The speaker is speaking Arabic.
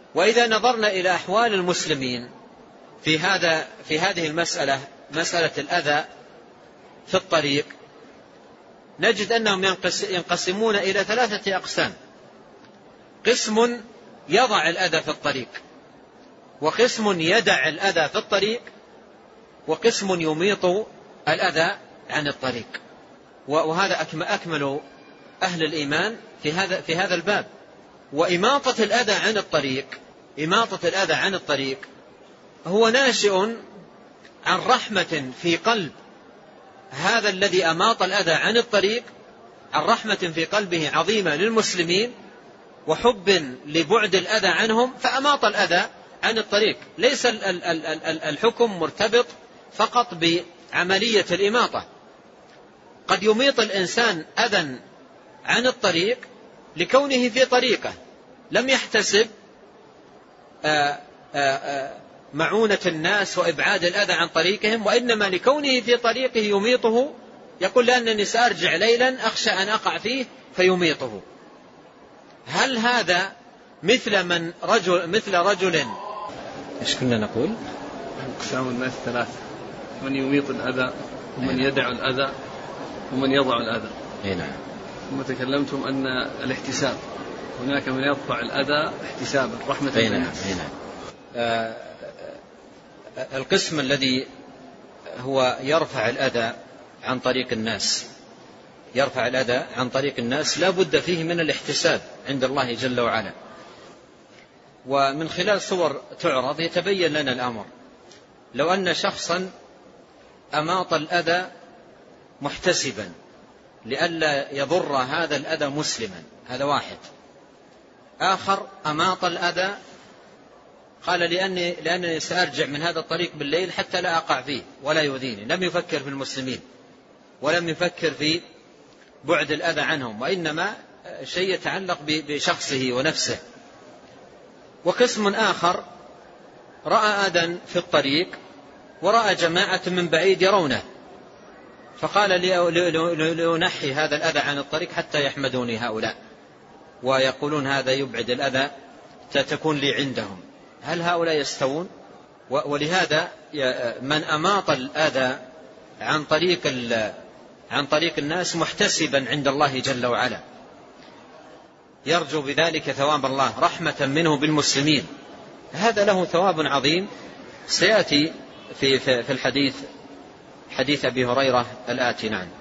وإذا نظرنا إلى أحوال المسلمين في هذه المسألة، مسألة الأذى في الطريق، نجد أنهم ينقسمون إلى 3 أقسام: قسم يضع الأذى في الطريق، وقسم يدع الأذى في الطريق، وقسم يميط الأذى عن الطريق. وهذا أكمل أهل الإيمان في هذا الباب. وإماطة الأذى عن الطريق هو ناشئ عن رحمة في قلب هذا الذي أماط الأذى عن الطريق، عن رحمة في قلبه عظيمة للمسلمين، وحب لبعد الأذى عنهم فأماط الأذى عن الطريق. ليس الحكم مرتبط فقط بعملية الإماطة، قد يميط الإنسان أذى عن الطريق لكونه في طريقه لم يحتسب معونة الناس وإبعاد الأذى عن طريقهم، وإنما لكونه في طريقه يميطه، يقول لأنني سأرجع ليلا أخشى أن أقع فيه فيميطه. هل هذا مثل رجل إيش كنا نقول؟ أقسام الناس 3: من يميط الأذى، ومن يدع الأذى، ومن يضع الأذى. نعم. ثم تكلمتم أن الاحتساب، هناك من يرفع الأذى احتسابا رحمة بالناس. القسم الذي هو يرفع الأذى عن طريق الناس لا بد فيه من الاحتساب عند الله جل وعلا. ومن خلال صور تعرض يتبين لنا الأمر. لو أن شخصا أماط الأذى محتسبا لئلا يضر هذا الأذى مسلما، هذا واحد. آخر أماط الأذى قال لأنني سأرجع من هذا الطريق بالليل حتى لا أقع فيه ولا يؤذيني، لم يفكر في المسلمين ولم يفكر في بعد الأذى عنهم، وإنما شيء يتعلق بشخصه ونفسه. وقسم آخر رأى أذى في الطريق ورأى جماعة من بعيد يرونه، فقال لأنحي هذا الأذى عن الطريق حتى يحمدوني هؤلاء ويقولون هذا يبعد الأذى تكون لي عندهم. هل هؤلاء يستوون؟ ولهذا من أماط الأذى عن طريق الناس محتسبا عند الله جل وعلا، يرجو بذلك ثواب الله رحمة منه بالمسلمين، هذا له ثواب عظيم سيأتي في الحديث، حديث أبي هريرة الآتي. نعم.